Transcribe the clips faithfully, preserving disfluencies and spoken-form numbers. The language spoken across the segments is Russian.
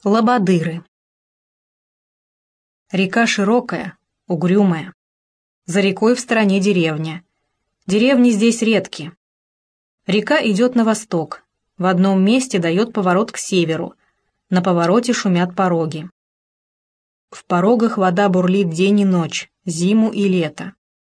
Лободыры. Река широкая, угрюмая. За рекой в стороне деревня. Деревни здесь редки. Река идет на восток. В одном месте дает поворот к северу. На повороте шумят пороги. В порогах вода бурлит день и ночь, зиму и лето.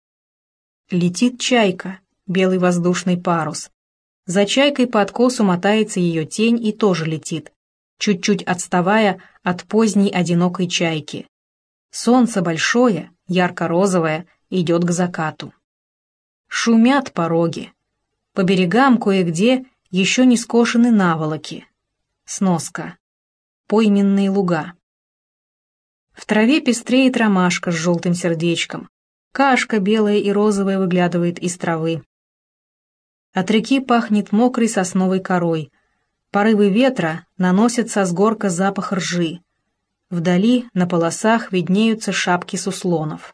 Летит чайка, белый воздушный парус. За чайкой по откосу мотается ее тень и тоже летит, чуть-чуть отставая от поздней одинокой чайки. Солнце большое, ярко-розовое, идет к закату. Шумят пороги. По берегам кое-где еще не скошены наволоки. Сноска. Пойменные луга. В траве пестреет ромашка с желтым сердечком. Кашка белая и розовая выглядывает из травы. От реки пахнет мокрой сосновой корой. Порывы ветра наносят со сгорка запах ржи. Вдали на полосах виднеются шапки суслонов.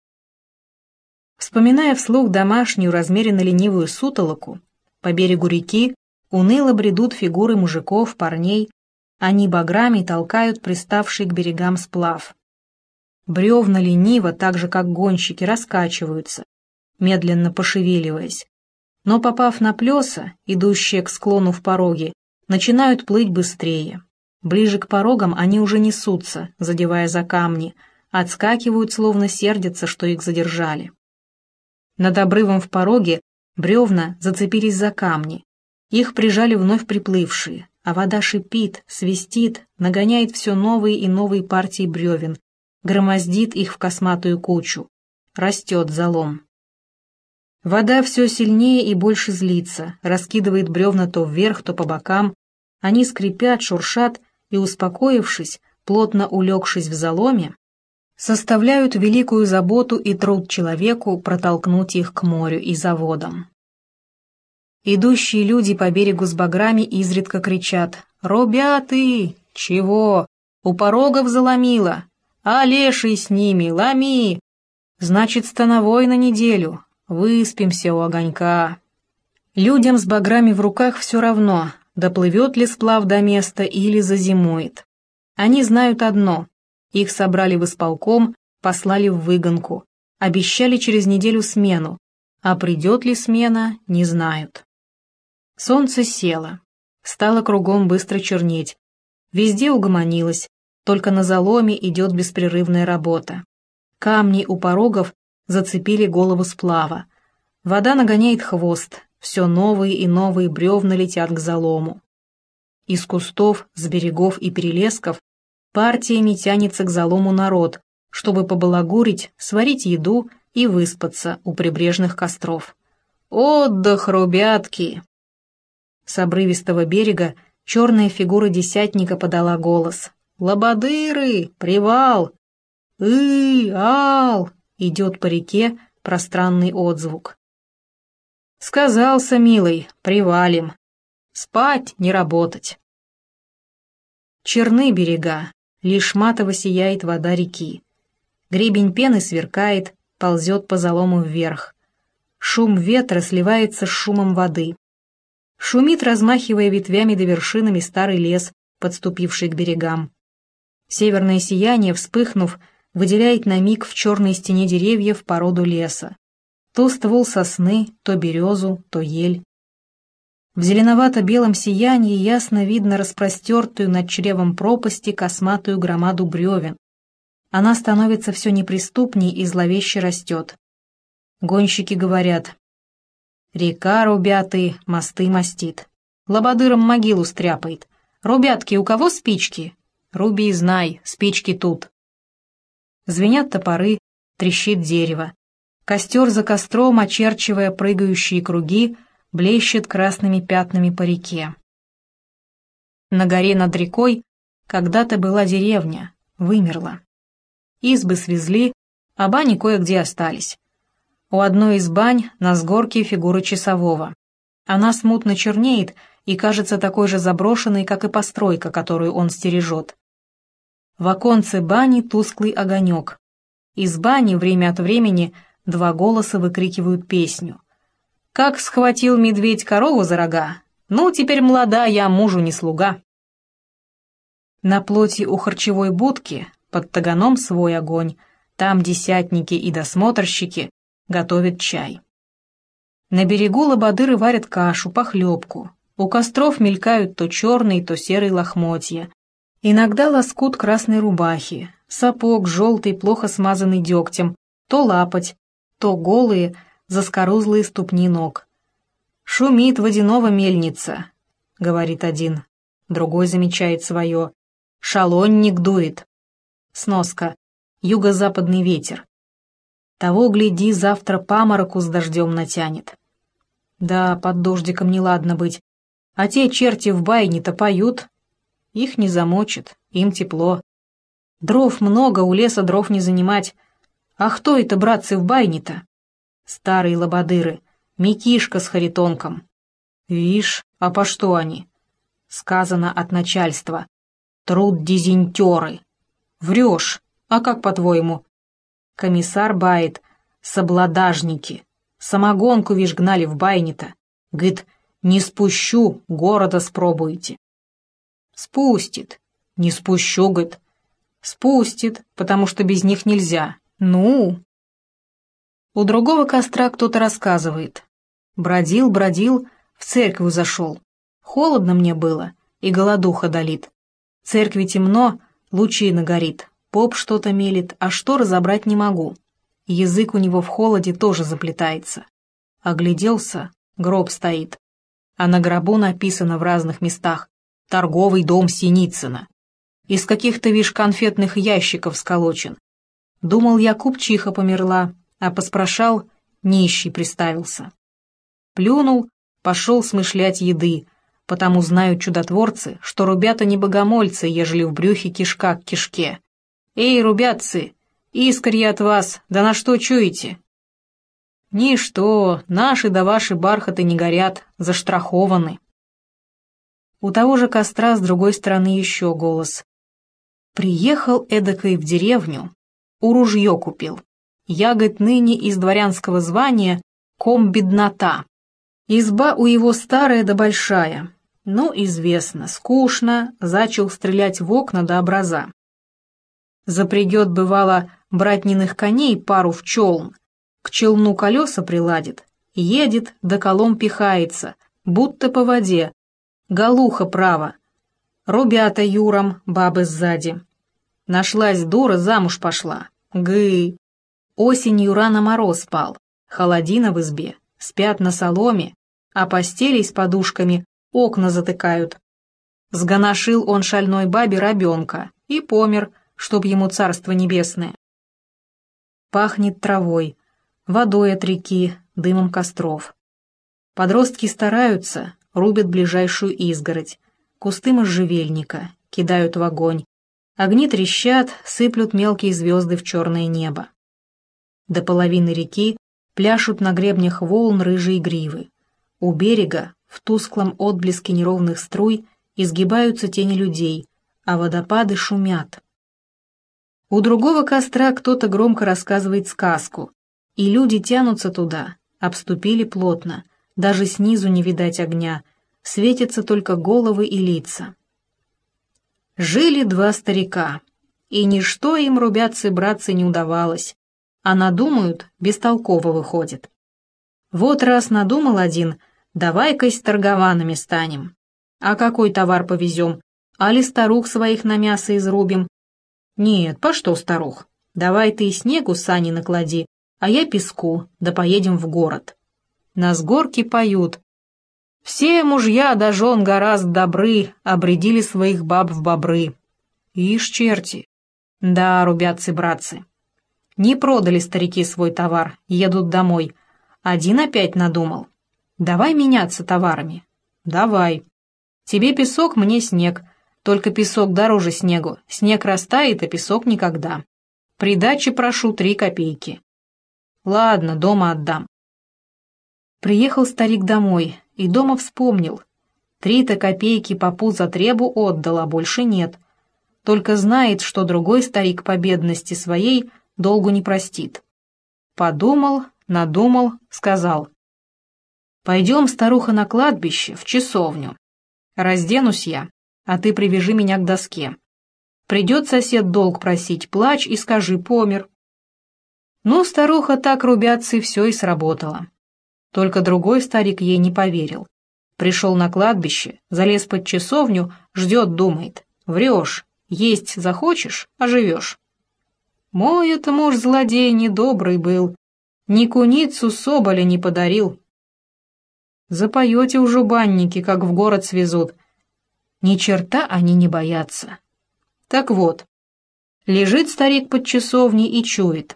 Вспоминая вслух домашнюю размеренно-ленивую сутолоку, по берегу реки уныло бредут фигуры мужиков, парней, они баграми толкают приставший к берегам сплав. Бревна лениво, так же как гонщики, раскачиваются, медленно пошевеливаясь, но, попав на плеса, идущие к склону в пороге, начинают плыть быстрее. Ближе к порогам они уже несутся, задевая за камни, отскакивают, словно сердятся, что их задержали. Над обрывом в пороге бревна зацепились за камни. Их прижали вновь приплывшие, а вода шипит, свистит, нагоняет все новые и новые партии бревен, громоздит их в косматую кучу. Растет залом. Вода все сильнее и больше злится, раскидывает бревна то вверх, то по бокам. Они скрипят, шуршат и, успокоившись, плотно улегшись в заломе, составляют великую заботу и труд человеку протолкнуть их к морю и заводам. Идущие люди по берегу с баграми изредка кричат: «Робяты! Чего? У порогов заломило! А леший с ними, ломи! Значит, становой на неделю! Выспимся у огонька!» Людям с баграми в руках все равно, доплывет ли сплав до места или зазимует. Они знают одно: их собрали в исполком, послали в выгонку, обещали через неделю смену, а придет ли смена, не знают. Солнце село, стало кругом быстро чернеть, везде угомонилось, только на заломе идет беспрерывная работа. Камни у порогов зацепили голову сплава, вода нагоняет хвост, все новые и новые бревна летят к залому. Из кустов, с берегов и перелесков партиями тянется к залому народ, чтобы побалагурить, сварить еду и выспаться у прибрежных костров. «Отдых, ребятки!» С обрывистого берега черная фигура десятника подала голос. «Лободыры! Привал! И-ал!» Идет по реке пространный отзвук. «Сказался, милый, привалим. Спать, не работать». Черны берега, лишь матово сияет вода реки. Гребень пены сверкает, ползет по залому вверх. Шум ветра сливается с шумом воды. Шумит, размахивая ветвями до вершинами, старый лес, подступивший к берегам. Северное сияние, вспыхнув, выделяет на миг в черной стене деревьев породу леса. То ствол сосны, то березу, то ель. В зеленовато-белом сиянии ясно видно распростертую над чревом пропасти косматую громаду бревен. Она становится все неприступней и зловеще растет. Гонщики говорят: «Река, ребята, мосты мостит. Лободырам могилу стряпает. Ребятки, у кого спички? Руби и знай, спички тут». Звенят топоры, трещит дерево. Костер за костром, очерчивая прыгающие круги, блещет красными пятнами по реке. На горе над рекой когда-то была деревня, вымерла. Избы свезли, а бани кое-где остались. У одной из бань на сгорке фигура часового. Она смутно чернеет и кажется такой же заброшенной, как и постройка, которую он стережет. В оконце бани тусклый огонек. Из бани время от времени два голоса выкрикивают песню. «Как схватил медведь корову за рога, ну, теперь молода я, мужу не слуга». На плоти у харчевой будки под таганом свой огонь, там десятники и досмотрщики готовят чай. На берегу лободыры варят кашу, похлебку. У костров мелькают то черные, то серые лохмотья. Иногда лоскут красной рубахи, сапог желтый, плохо смазанный дегтем, то лапоть, то голые, заскорузлые ступни ног. «Шумит водяного мельница», — говорит один. Другой замечает свое. «Шалонник дует». Сноска. Юго-западный ветер. Того, гляди, завтра памороку с дождем натянет. Да, под дождиком неладно быть. А те черти в байне-то поют. Их не замочит, им тепло. Дров много, у леса дров не занимать. А кто это, братцы, в байне-то? Старые лободыры, Микишка с Харитонком. Вишь, а по что они? Сказано от начальства. Труд дизентеры. Врешь, а как по-твоему? Комиссар бает, соблодажники. Самогонку, вишь, гнали в байне-то. Гыт, не спущу, города спробуйте. Спустит. Не спущу, гыт. Спустит, потому что без них нельзя. Ну? У другого костра кто-то рассказывает. Бродил, бродил, в церковь зашел. Холодно мне было, и голодуха долит. В церкви темно, лучина горит. Поп что-то мелет, а что разобрать не могу. Язык у него в холоде тоже заплетается. Огляделся, гроб стоит. А на гробу написано в разных местах «Торговый дом Синицына». Из каких-то, вишь, конфетных ящиков сколочен. Думал я, купчиха померла, а поспрашал, нищий приставился. Плюнул, пошел смышлять еды, потому знают чудотворцы, что рубята не богомольцы, ежели в брюхе кишка к кишке. Эй, рубятцы, искорь я от вас, да на что чуете? Ничто, наши да ваши бархаты не горят, заштрахованы. У того же костра с другой стороны еще голос. Приехал эдакой в деревню, у ружье купил. Я, говорит, ныне из дворянского звания ком-беднота. Изба у его старая да большая. Ну, известно, скучно, зачал стрелять в окна до образа. Запрягет, бывало, братниных коней пару в челн, к челну колеса приладит, едет, да колом пихается, будто по воде, галуха право, рубята юром, бабы сзади. Нашлась дура, замуж пошла, гы. Осенью рано мороз спал, холодина в избе, спят на соломе, а постели с подушками окна затыкают. Сгоношил он шальной бабе рабенка и помер, чтоб ему царство небесное. Пахнет травой, водой от реки, дымом костров. Подростки стараются, рубят ближайшую изгородь, кусты можжевельника, кидают в огонь. Огни трещат, сыплют мелкие звезды в черное небо. До половины реки пляшут на гребнях волн рыжие гривы. У берега, в тусклом отблеске неровных струй, изгибаются тени людей, а водопады шумят. У другого костра кто-то громко рассказывает сказку, и люди тянутся туда, обступили плотно, даже снизу не видать огня, светятся только головы и лица. Жили два старика, и ничто им, рубятцы-братцы, не удавалось, а надумают, бестолково выходит. Вот раз надумал один, давай-ка с торгованами станем. А какой товар повезем? Али старух своих на мясо изрубим? Нет, по что старух? Давай ты и снегу сани наклади, а я песку, да поедем в город. На сгорке поют. Все мужья да жен гораздо добры, обрядили своих баб в бобры. Ишь, черти. Да, рубятцы-братцы. Не продали старики свой товар, едут домой. Один опять надумал. Давай меняться товарами. Давай. Тебе песок, мне снег. Только песок дороже снегу. Снег растает, а песок никогда. Придачи прошу три копейки. Ладно, дома отдам. Приехал старик домой и дома вспомнил. Три-то копейки попу за требу отдал, а больше нет. Только знает, что другой старик по бедности своей долгу не простит. Подумал, надумал, сказал. Пойдем, старуха, на кладбище, в часовню. Разденусь я, а ты привяжи меня к доске. Придет сосед долг просить, плачь и скажи, помер. Ну, старуха так рубятся, и все и сработало. Только другой старик ей не поверил. Пришел на кладбище, залез под часовню, ждет, думает. Врешь, есть захочешь, оживешь. Мой это муж злодей недобрый был, ни куницу соболя не подарил. Запоете уже банники, как в город свезут. Ни черта они не боятся. Так вот, лежит старик под часовней и чует.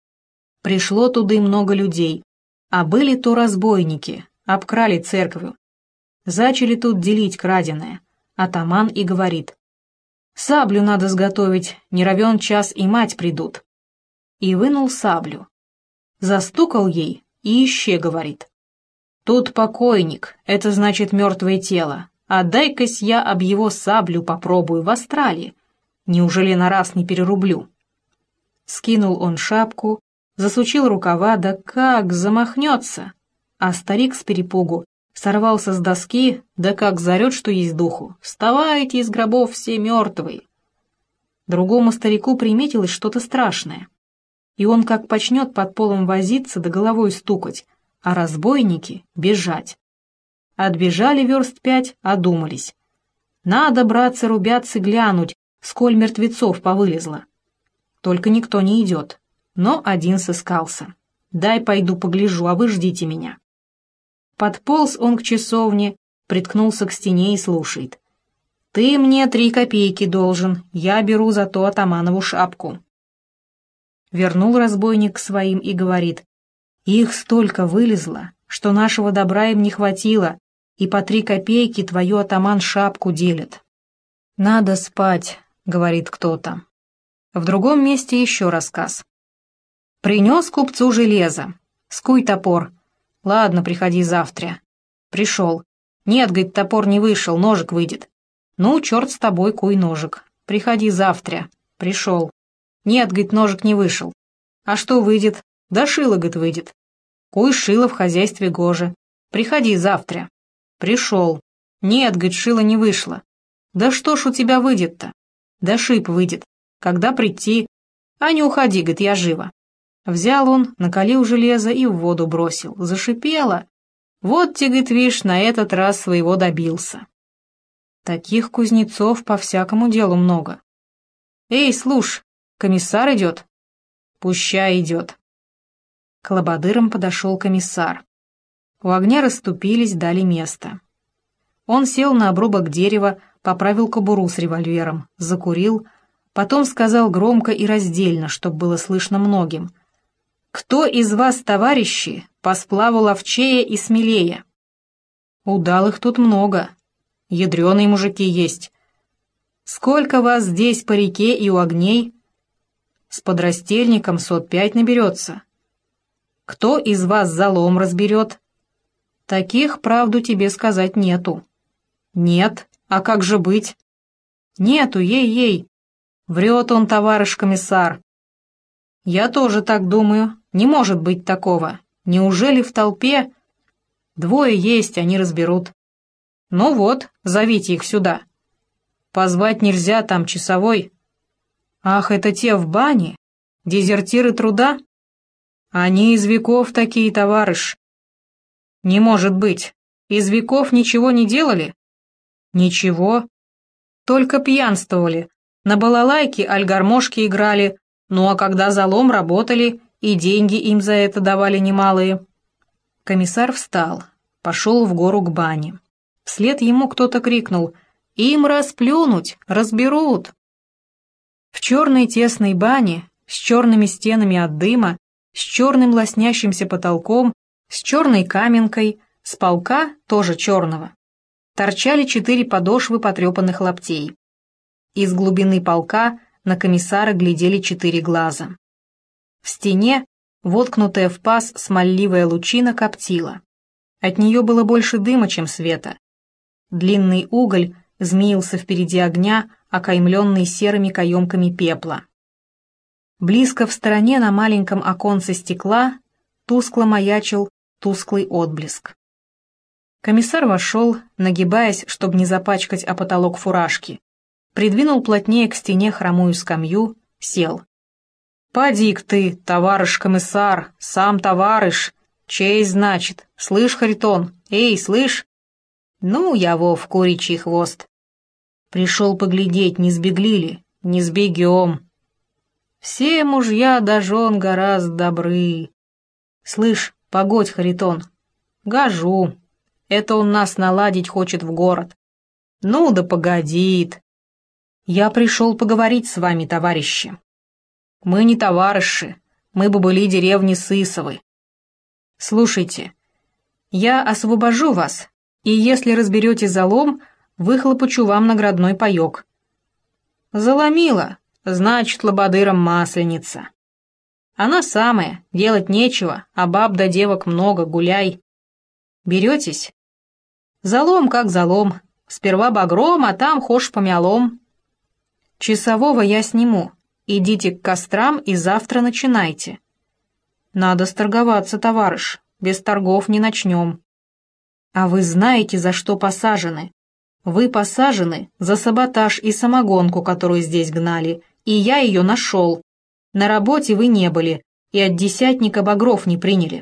Пришло туда много людей, а были то разбойники, обкрали церковь. Зачали тут делить краденое. Атаман и говорит: «Саблю надо сготовить, не равен час и мать придут». И вынул саблю. Застукал ей и ище, говорит: «Тут покойник, это значит мертвое тело, а дай-кась я об его саблю попробую в астрале. Неужели на раз не перерублю?» Скинул он шапку, засучил рукава, да как замахнется. А старик с перепугу сорвался с доски, да как зарет, что есть духу: «Вставайте из гробов все мертвые!» Другому старику приметилось что-то страшное. И он как почнет под полом возиться да головой стукать, а разбойники бежать. Отбежали верст пять, одумались. Надо, братцы, рубятся, глянуть, сколь мертвецов повылезло. Только никто не идет, но один сыскался. «Дай пойду погляжу, а вы ждите меня». Подполз он к часовне, приткнулся к стене и слушает. «Ты мне три копейки должен, я беру за то атаманову шапку». Вернул разбойник к своим и говорит: «Их столько вылезло, что нашего добра им не хватило, и по три копейки твою атаман шапку делит». «Надо спать», — говорит кто-то. В другом месте еще рассказ. Принес купцу железо. «Скуй топор». «Ладно, приходи завтра». Пришел. «Нет, — говорит, — топор не вышел, ножик выйдет». «Ну, черт с тобой, куй ножик. Приходи завтра». Пришел. «Нет, — говорит, — ножик не вышел». «А что выйдет?» «Да шило, — говорит, — выйдет». «Куй шило в хозяйстве гоже. Приходи завтра». Пришел. «Нет, — говорит, — шило не вышло». «Да что ж у тебя выйдет-то?» «Да шип выйдет. Когда прийти?» «А не уходи, — говорит, — я живо». Взял он, накалил железо и в воду бросил. Зашипело. «Вот те, — говорит, — вишь, на этот раз своего добился». Таких кузнецов по всякому делу много. «Эй, слушь, комиссар идет?» «Пущай идет». К лободырам подошел комиссар. У огня расступились, дали место. Он сел на обрубок дерева, поправил кобуру с револьвером, закурил, потом сказал громко и раздельно, чтоб было слышно многим: «Кто из вас, товарищи, по сплаву ловчее и смелее?» «Удалых тут много. Ядреные мужики есть». «Сколько вас здесь по реке и у огней?» «С подрастельником сот пять наберется». «Кто из вас залом разберет?» «Таких, правду тебе сказать, нету». «Нет, а как же быть?» «Нету, ей-ей. Врет он, товарищ комиссар». «Я тоже так думаю. Не может быть такого. Неужели в толпе?» «Двое есть, они разберут». «Ну вот, зовите их сюда». «Позвать нельзя, там часовой». «Ах, это те в бане? Дезертиры труда?» «Они из веков такие, товарищ». «Не может быть. Из веков ничего не делали?» «Ничего. Только пьянствовали. На балалайке аль гармошки играли, ну а когда залом работали, и деньги им за это давали немалые». Комиссар встал, пошел в гору к бане. Вслед ему кто-то крикнул: «Им расплюнуть, разберут». В черной тесной бане, с черными стенами от дыма, с черным лоснящимся потолком, с черной каменкой, с полка, тоже черного, торчали четыре подошвы потрепанных лаптей. Из глубины полка на комиссара глядели четыре глаза. В стене, воткнутая в паз смольливая лучина, коптила. От нее было больше дыма, чем света. Длинный уголь змеился впереди огня, окаймленный серыми каемками пепла. Близко в стороне на маленьком оконце стекла тускло маячил тусклый отблеск. Комиссар вошел, нагибаясь, чтобы не запачкать о потолок фуражки. придвинул плотнее к стене хромую скамью, сел. «Поди-ка ты, товарищ комиссар, сам товарищ, честь, значит, слышь, Харитон, эй, слышь?» «Ну, я во в куричий хвост. Пришел поглядеть, не сбегли ли, не сбегем. Все мужья да жен гораздо добры. Слышь, погодь, Харитон, гожу, это он нас наладить хочет в город. Ну да погодит. Я пришел поговорить с вами, товарищи. Мы не товарищи, мы бы были деревни Сысовы. Слушайте, я освобожу вас, и если разберете залом, выхлопочу вам наградной паёк. Заломила, значит, лободыром масленица. Она самая, делать нечего, а баб да девок много, гуляй. Беретесь? Залом как залом, сперва багром, а там хошь помялом. Часового я сниму, идите к кострам и завтра начинайте. Надо сторговаться, товарищ, без торгов не начнем. А вы знаете, за что посажены? Вы посажены за саботаж и самогонку, которую здесь гнали, и я ее нашел. На работе вы не были, и от десятника багров не приняли.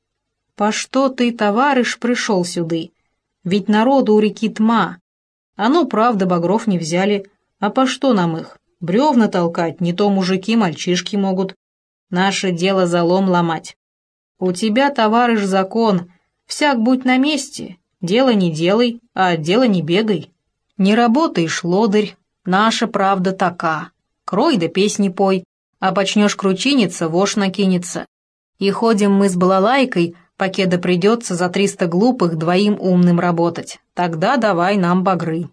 По что ты, товарищ, пришел сюды? Ведь народу у реки тьма. А ну, правда, багров не взяли. А по что нам их? Бревна толкать, не то мужики, мальчишки могут. Наше дело залом ломать. У тебя, товарищ, закон. Всяк будь на месте. Дело не делай, а от дела не бегай. Не работаешь, лодырь. Наша правда така. Крой да песни пой. А почнешь кручиниться, вошь накинется. И ходим мы с балалайкой, покеда придется за триста глупых двоим умным работать. Тогда давай нам багры.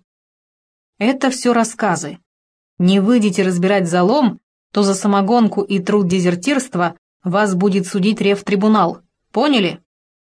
Это все рассказы. Не выйдете разбирать залом, то за самогонку и труд дезертирства вас будет судить ревтрибунал. Поняли?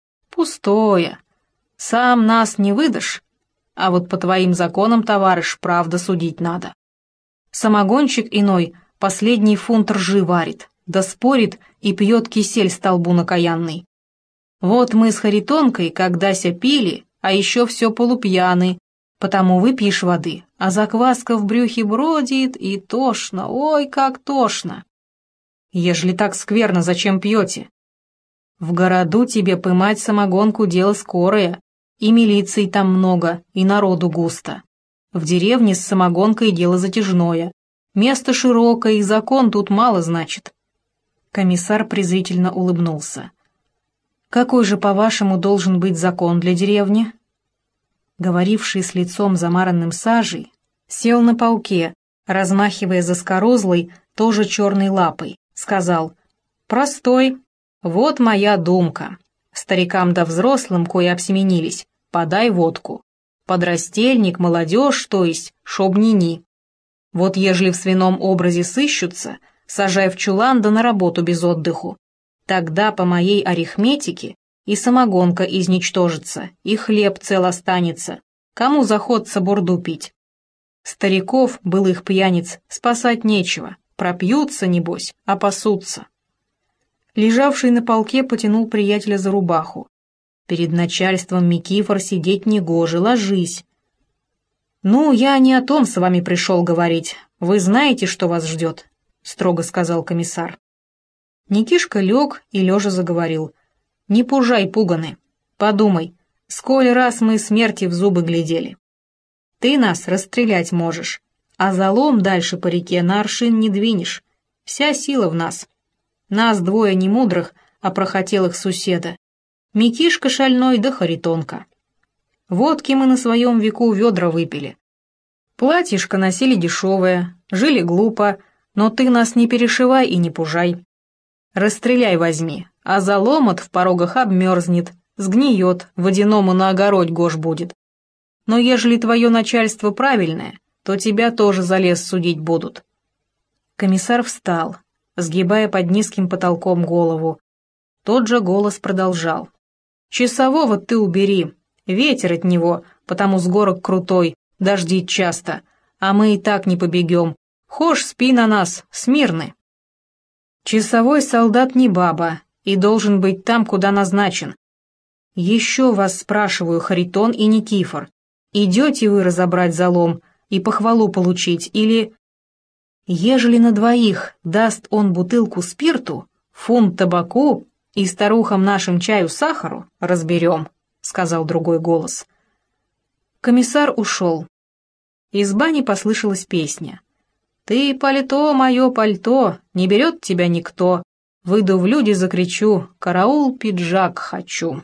Пустое. Сам нас не выдашь, а вот по твоим законам, товарищ, правда судить надо. Самогонщик иной последний фунт ржи варит, да спорит и пьет кисель столбун окаянный. Вот мы с Харитонкой, когда-ся пили, а еще все полупьяны, потому выпьешь воды, а закваска в брюхе бродит, и тошно, ой, как тошно. Ежели так скверно, зачем пьете? В городу тебе пымать самогонку дело скорое, и милиции там много, и народу густо. В деревне с самогонкой дело затяжное. Место широкое, и закон тут мало значит. Комиссар презрительно улыбнулся. Какой же, по-вашему, должен быть закон для деревни? Говоривший с лицом замаранным сажей, сел на полке, размахивая заскорузлой, тоже черной лапой, сказал: «Простой, вот моя думка. Старикам да взрослым, кои обсеменились, подай водку. Подрастельник, молодежь, то есть, шобнини. Вот ежели в свином образе сыщутся, сажай в чулан да на работу без отдыху. Тогда по моей арифметике и самогонка изничтожится, и хлеб цел останется. Кому захочется бурду пить? Стариков, былых пьяниц, спасать нечего, пропьются, небось, опасутся». Лежавший на полке потянул приятеля за рубаху. «Перед начальством, Микифор, сидеть негоже, ложись». «Ну, я не о том с вами пришел говорить. Вы знаете, что вас ждет», — строго сказал комиссар. Никишка лег и лежа заговорил. «Не пужай, пуганы. Подумай, сколь раз мы смерти в зубы глядели. Ты нас расстрелять можешь, а залом дальше по реке на аршин не двинешь. Вся сила в нас. Нас двое не мудрых, а прохотелых суседа. Микишка шальной да Харитонка. Водки мы на своем веку ведра выпили. Платьишко носили дешевое, жили глупо, но ты нас не перешивай и не пужай. Расстреляй возьми, а заломот в порогах обмерзнет, сгниет, водяному на огородь гож будет. Но ежели твое начальство правильное, то тебя тоже за лес судить будут». Комиссар встал, сгибая под низким потолком голову. Тот же голос продолжал. «Часового ты убери, ветер от него, потому с горок крутой, дождит часто, а мы и так не побегем. Хошь, спи на нас, смирны». «Часовой солдат не баба и должен быть там, куда назначен. Еще вас спрашиваю, Харитон и Никифор, идете вы разобрать залом, и похвалу получить, или... Ежели на двоих даст он бутылку спирту, фунт табаку и старухам нашим чаю сахару, разберем, — сказал другой голос. Комиссар ушел. Из бани послышалась песня. «Ты пальто, мое пальто, не берет тебя никто. Выйду в люди, закричу, караул, пиджак хочу».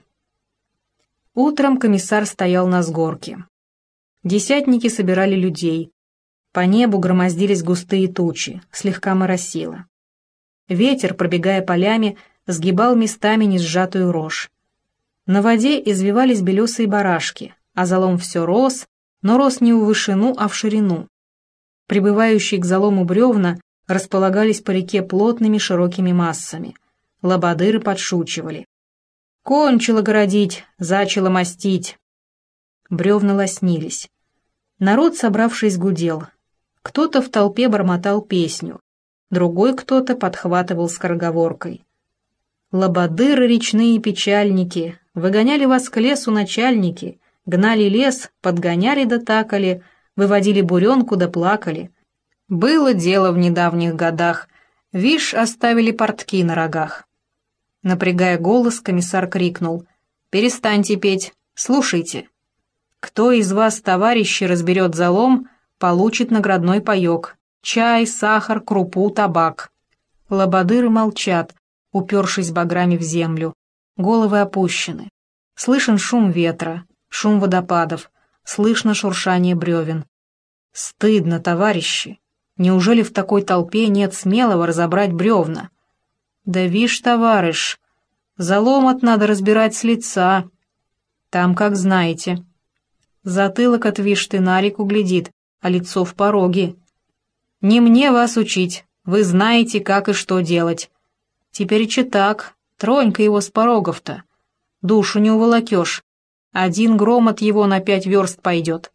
Утром комиссар стоял на сгорке. Десятники собирали людей. По небу громоздились густые тучи, слегка моросило. Ветер, пробегая полями, сгибал местами несжатую рожь. На воде извивались белесые барашки, а залом все рос, но рос не в вышину, а в ширину. Прибывающие к залому бревна располагались по реке плотными широкими массами. Лободыры подшучивали. «Кончило городить, зачало мастить». Бревна лоснились. Народ, собравшись, гудел. Кто-то в толпе бормотал песню, другой кто-то подхватывал скороговоркой. «Лободыры речные печальники, выгоняли вас к лесу начальники, гнали лес, подгоняли да такали, выводили буренку да плакали. Было дело в недавних годах, вишь, оставили портки на рогах». Напрягая голос, комиссар крикнул: «Перестаньте петь, слушайте. Кто из вас, товарищи, разберет залом, получит наградной паёк, чай, сахар, крупу, табак». Лободыры молчат, упершись баграми в землю, головы опущены. Слышен шум ветра, шум водопадов, слышно шуршание бревен. Стыдно, товарищи. Неужели в такой толпе нет смелого разобрать бревна? Да вишь, товарищ, залом от надо разбирать с лица. Там, как знаете. Затылок от вишь ты на реку глядит, а лицо в пороге. Не мне вас учить, вы знаете, как и что делать. Теперь-че так, тронь-ка его с порогов-то. Душу не уволокешь. Один гром от его на пять верст пойдет.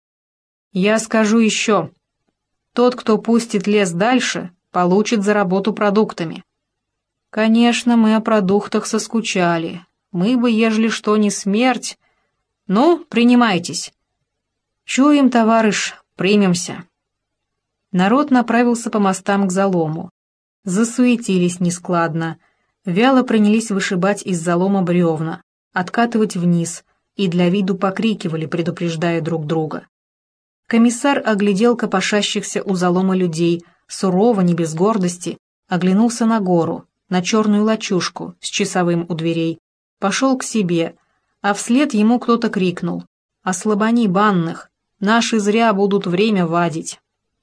Я скажу еще. Тот, кто пустит лес дальше, получит за работу продуктами. Конечно, мы о продуктах соскучали. Мы бы, ежели что, не смерть. Ну, принимайтесь. Чуем, товарищ, примемся. Народ направился по мостам к залому. Засуетились нескладно. Вяло принялись вышибать из залома бревна, откатывать вниз, и для виду покрикивали, предупреждая друг друга. Комиссар оглядел копошащихся у залома людей, сурово, не без гордости, оглянулся на гору, на черную лачушку с часовым у дверей, пошел к себе, а вслед ему кто-то крикнул: «Ослабони банных, наши зря будут время вадить».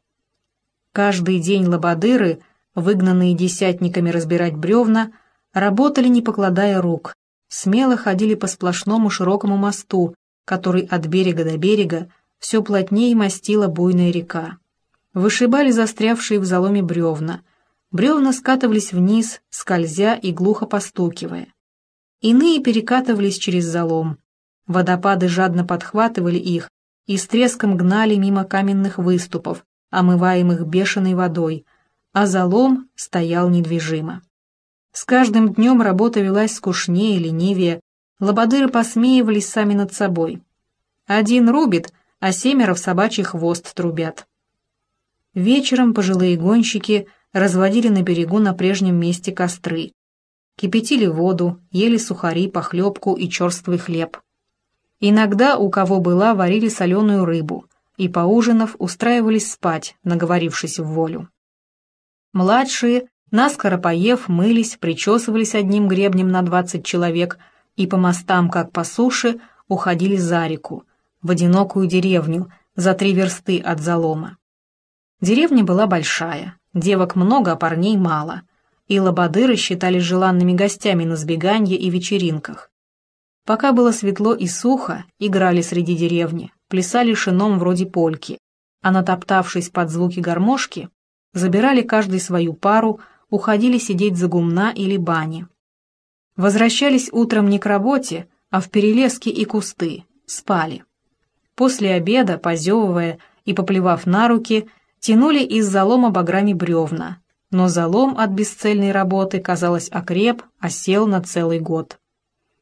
Каждый день лободыры, выгнанные десятниками разбирать бревна, работали, не покладая рук, смело ходили по сплошному широкому мосту, который от берега до берега все плотнее мастила буйная река. Вышибали застрявшие в заломе бревна. Бревна скатывались вниз, скользя и глухо постукивая. Иные перекатывались через залом. Водопады жадно подхватывали их и с треском гнали мимо каменных выступов, омываемых бешеной водой, а залом стоял недвижимо. С каждым днем работа велась скучнее, ленивее, лободыры посмеивались сами над собой. Один рубит, а семеро в собачий хвост трубят. Вечером пожилые гонщики разводили на берегу на прежнем месте костры, кипятили воду, ели сухари, похлебку и черствый хлеб. Иногда, у кого была, варили соленую рыбу, и, поужинав, устраивались спать, наговорившись в волю. Младшие, наскоро поев, мылись, причесывались одним гребнем на двадцать человек и по мостам, как по суше, уходили за реку, в одинокую деревню, за три версты от залома. Деревня была большая, девок много, а парней мало, и лободыры считались желанными гостями на сбеганье и вечеринках. Пока было светло и сухо, играли среди деревни, плясали шином вроде польки, а натоптавшись под звуки гармошки, забирали каждый свою пару, уходили сидеть за гумна или бани. Возвращались утром не к работе, а в перелески и кусты, спали. После обеда, позевывая и поплевав на руки, тянули из залома баграми бревна, но залом от бесцельной работы, казалось, окреп, осел на целый год.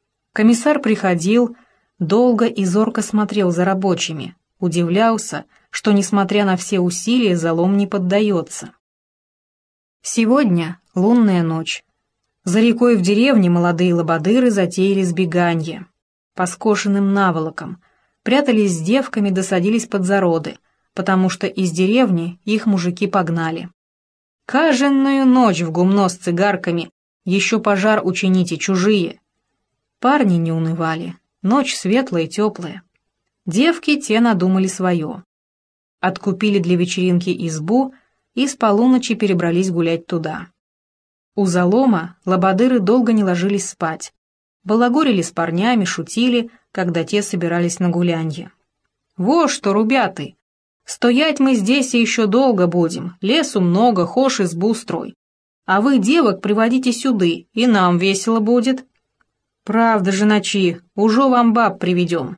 Комиссар приходил, долго и зорко смотрел за рабочими, удивлялся, что, несмотря на все усилия, залом не поддается. Сегодня лунная ночь. За рекой в деревне молодые лободыры затеяли сбеганье. По скошенным наволокам, прятались с девками да садились под зароды, потому что из деревни их мужики погнали. «Каженную ночь в гумно с цигарками, еще пожар учините чужие». Парни не унывали, ночь светлая и теплая. Девки те надумали свое. Откупили для вечеринки избу и с полуночи перебрались гулять туда. У залома лободыры долго не ложились спать. Балагурили с парнями, шутили, когда те собирались на гулянье. «Во что, рубяты! Стоять мы здесь и еще долго будем, лесу много, хошь избу строй. А вы девок приводите сюды, и нам весело будет». «Правда же, ночи, уже вам баб приведем».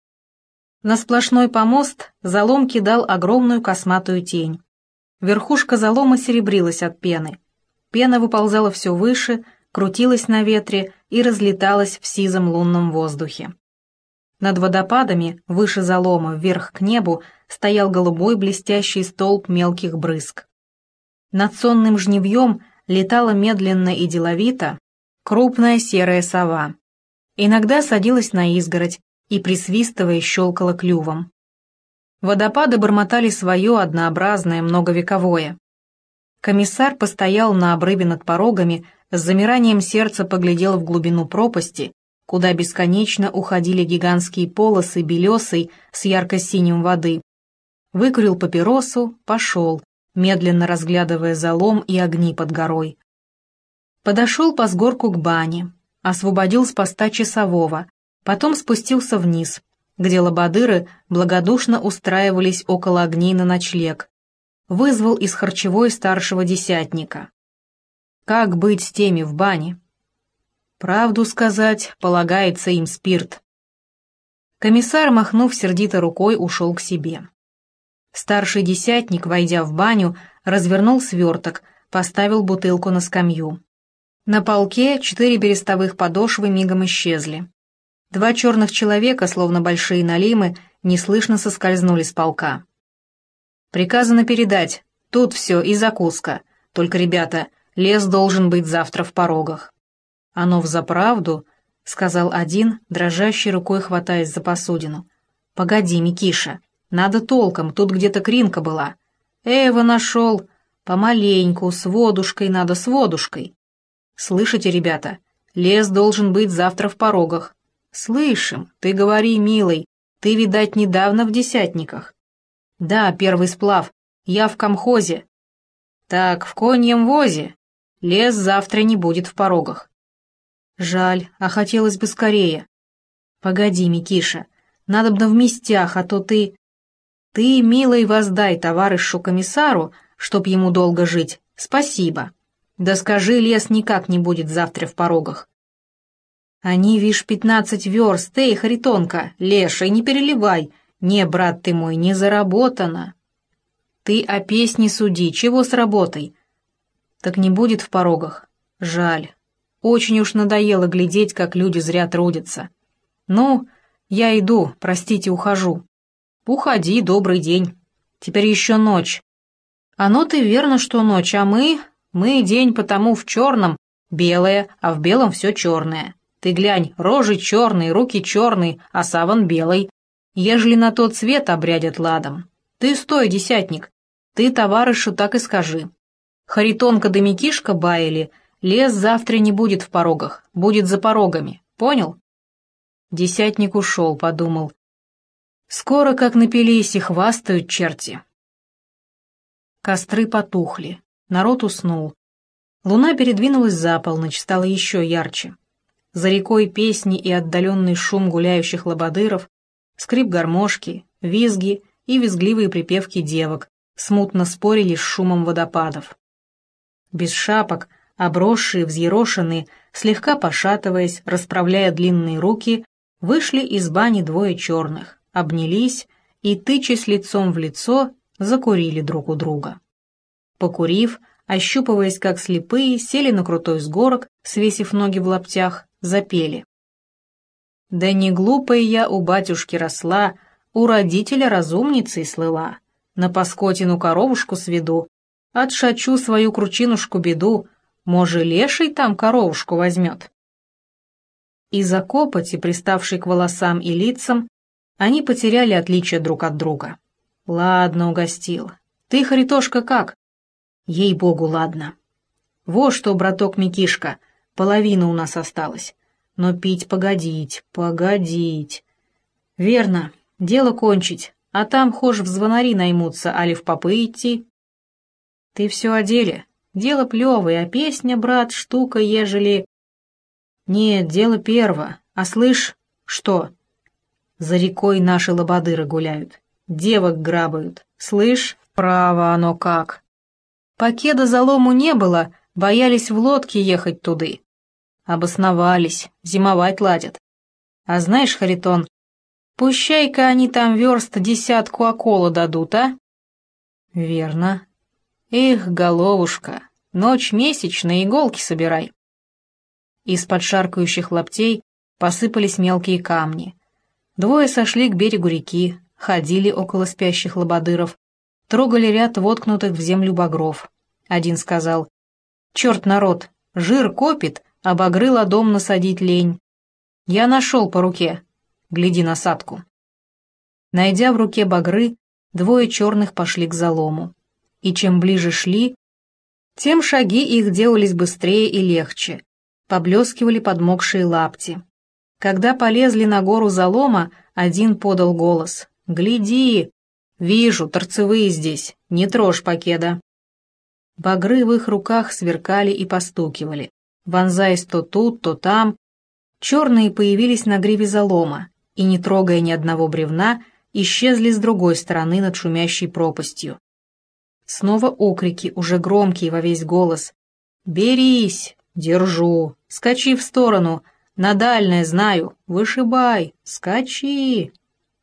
На сплошной помост залом кидал огромную косматую тень. Верхушка залома серебрилась от пены. Пена выползала все выше, крутилась на ветре и разлеталась в сизом лунном воздухе. Над водопадами, выше залома, вверх к небу, стоял голубой блестящий столб мелких брызг. Над сонным жнивьем летала медленно и деловито крупная серая сова. Иногда садилась на изгородь и, присвистывая, щелкала клювом. Водопады бормотали свое однообразное, многовековое. Комиссар постоял на обрыве над порогами, с замиранием сердца поглядел в глубину пропасти, куда бесконечно уходили гигантские полосы белесой с ярко-синим воды. Выкурил папиросу, пошел, медленно разглядывая залом и огни под горой. Подошел по сгорку к бане, освободил с поста часового, потом спустился вниз, где лободыры благодушно устраивались около огней на ночлег. Вызвал из харчевой старшего десятника. Как быть с теми в бане? Правду сказать, полагается им спирт. Комиссар, махнув сердито рукой, ушел к себе. Старший десятник, войдя в баню, развернул сверток, поставил бутылку на скамью. На полке четыре берестовых подошвы мигом исчезли. Два черных человека, словно большие налимы, неслышно соскользнули с полка. «Приказано передать. Тут все и закуска. Только, ребята, лес должен быть завтра в порогах». «Оно взаправду», — сказал один, дрожащей рукой хватаясь за посудину. «Погоди, Микиша, надо толком, тут где-то кринка была». «Эва нашел. Помаленьку, с водушкой надо, с водушкой». «Слышите, ребята, лес должен быть завтра в порогах». «Слышим, ты говори, милый, ты, видать, недавно в десятниках». «Да, первый сплав, я в комхозе». «Так, в коньем возе. Лес завтра не будет в порогах». «Жаль, а хотелось бы скорее». «Погоди, Микиша, надобно в местях, а то ты...» «Ты, милый, воздай товарищу комиссару, чтоб ему долго жить. Спасибо. Да скажи, лес никак не будет завтра в порогах». «Они, вишь, пятнадцать верст, эй, Харитонка, леший, не переливай. Не, брат ты мой, не заработано». «Ты о песне суди, чего с работой?» «Так не будет в порогах. Жаль. Очень уж надоело глядеть, как люди зря трудятся. Ну, я иду, простите, ухожу». «Уходи, добрый день. Теперь еще ночь». «Оно ты верно, что ночь, а мы... Мы день потому в черном, белое, а в белом все черное. Ты глянь, рожи черные, руки черные, а саван белый. Ежели на тот цвет обрядят ладом. Ты стой, десятник, ты товарищу так и скажи. Харитонка да Микишка баяли, лес завтра не будет в порогах, будет за порогами, понял?» Десятник ушел, подумал. Скоро как напились и хвастают черти. Костры потухли, народ уснул. Луна передвинулась за полночь, стала еще ярче. За рекой песни и отдаленный шум гуляющих лободыров, скрип гармошки, визги и визгливые припевки девок смутно спорили с шумом водопадов. Без шапок, обросшие, взъерошенные, слегка пошатываясь, расправляя длинные руки, вышли из бани двое черных, обнялись и, тычась лицом в лицо, закурили друг у друга. Покурив, ощупываясь как слепые, сели на крутой сгорок, свесив ноги в лаптях, запели. «Да не глупая я у батюшки росла, у родителя разумницей слыла. На паскотину коровушку сведу, отшачу свою кручинушку беду, може леший там коровушку возьмет». Из-за копоти, приставшей к волосам и лицам, они потеряли отличие друг от друга. «Ладно, угостил. Ты, Харитошка, как?» «Ей-богу, ладно. Во что, браток Микишка, половина у нас осталась. Но пить погодить, погодить. Верно, дело кончить, а там хошь в звонари наймутся, али в попы идти». «Ты все о деле. Дело плевое, а песня, брат, штука, ежели...» «Нет, дело перво. А слышь, что?» «За рекой наши лободыры гуляют, девок грабают. Слышь, право оно как. Покеда залому не было, боялись в лодке ехать туды. Обосновались, зимовать ладят. А знаешь, Харитон, пущай-ка они там верст десятку окола дадут, а?» «Верно. Эх, головушка, ночь месячная, иголки собирай». Из-под шаркающих лаптей посыпались мелкие камни. Двое сошли к берегу реки, ходили около спящих лободыров, трогали ряд воткнутых в землю багров. Один сказал: «Черт народ, жир копит, а багры ладом насадить лень. Я нашел по руке, гляди насадку». Найдя в руке багры, двое черных пошли к залому. И чем ближе шли, тем шаги их делались быстрее и легче, поблескивали подмокшие лапти. Когда полезли на гору залома, один подал голос: «Гляди! Вижу, торцевые здесь, не трожь покеда». Багры в их руках сверкали и постукивали, вонзаясь то тут, то там. Черные появились на гриве залома и, не трогая ни одного бревна, исчезли с другой стороны над шумящей пропастью. Снова окрики, уже громкие во весь голос: «Берись! Держу! Скачи в сторону! На дальнее знаю! Вышибай! Скачи!»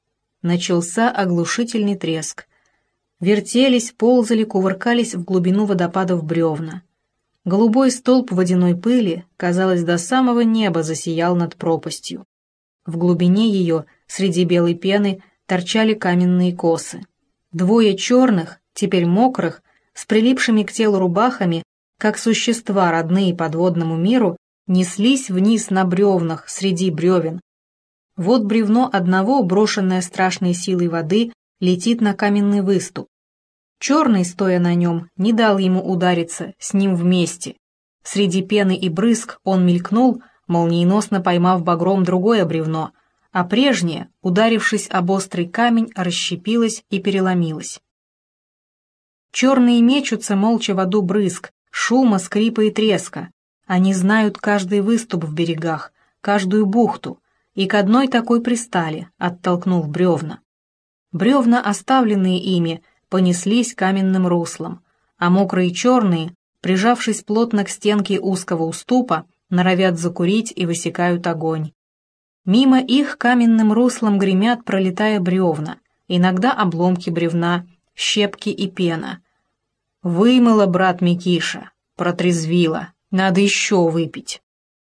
Начался оглушительный треск. Вертелись, ползали, кувыркались в глубину водопадов бревна. Голубой столб водяной пыли, казалось, до самого неба засиял над пропастью. В глубине ее, среди белой пены, торчали каменные косы. Двое черных, теперь мокрых, с прилипшими к телу рубахами, как существа, родные подводному миру, неслись вниз на бревнах среди бревен. Вот бревно одного, брошенное страшной силой воды, летит на каменный выступ. Черный, стоя на нем, не дал ему удариться с ним вместе. Среди пены и брызг он мелькнул, молниеносно поймав багром другое бревно, а прежнее, ударившись об острый камень, расщепилось и переломилось. Черные мечутся молча в аду брызг, шума, скрипа и треска. Они знают каждый выступ в берегах, каждую бухту, и к одной такой пристали, оттолкнув бревна. Бревна, оставленные ими, понеслись каменным руслом, а мокрые черные, прижавшись плотно к стенке узкого уступа, норовят закурить и высекают огонь. Мимо их каменным руслом гремят, пролетая бревна, иногда обломки бревна, щепки и пена. «Вымыла, брат Микиша, протрезвила, надо еще выпить».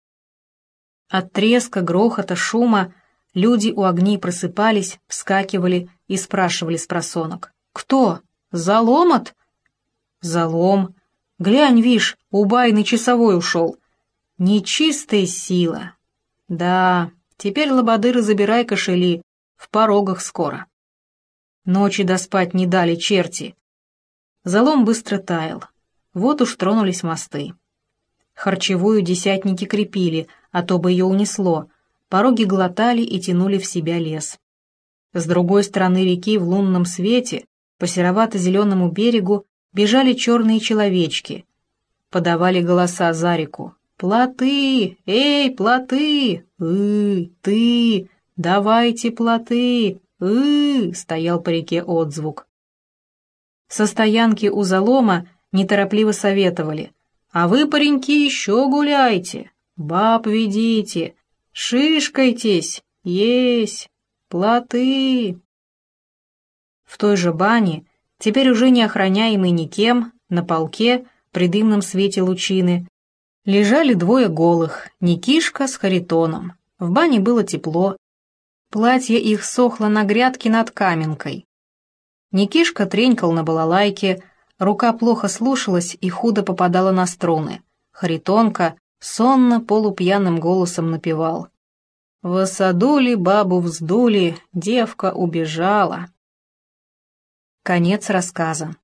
От треска, грохота, шума люди у огней просыпались, вскакивали и спрашивали спросонок: «Кто? Заломот?» «Залом. Глянь, вишь, убайный часовой ушел. Нечистая сила. Да, теперь лободыры забирай кошели, в порогах скоро. Ночи доспать не дали черти». Залом быстро таял. Вот уж тронулись мосты. Харчевую десятники крепили, а то бы ее унесло. Пороги глотали и тянули в себя лес. С другой стороны реки в лунном свете по серовато-зеленому берегу бежали черные человечки. Подавали голоса за реку: «Плоты! Эй, плоты! И, ты! Давайте плоты! И!» Стоял по реке отзвук. Со стоянки у залома неторопливо советовали: «А вы, пареньки, еще гуляйте, баб ведите, шишкайтесь, есть, плоты». В той же бане, теперь уже не охраняемой никем, на полке, при дымном свете лучины, лежали двое голых, Никишка с Харитоном. В бане было тепло. Платье их сохло на грядке над каменкой. Никишка тренькал на балалайке, рука плохо слушалась и худо попадала на струны. Харитонка сонно полупьяным голосом напевал: «В осадули бабу вздули, девка убежала». Конец рассказа.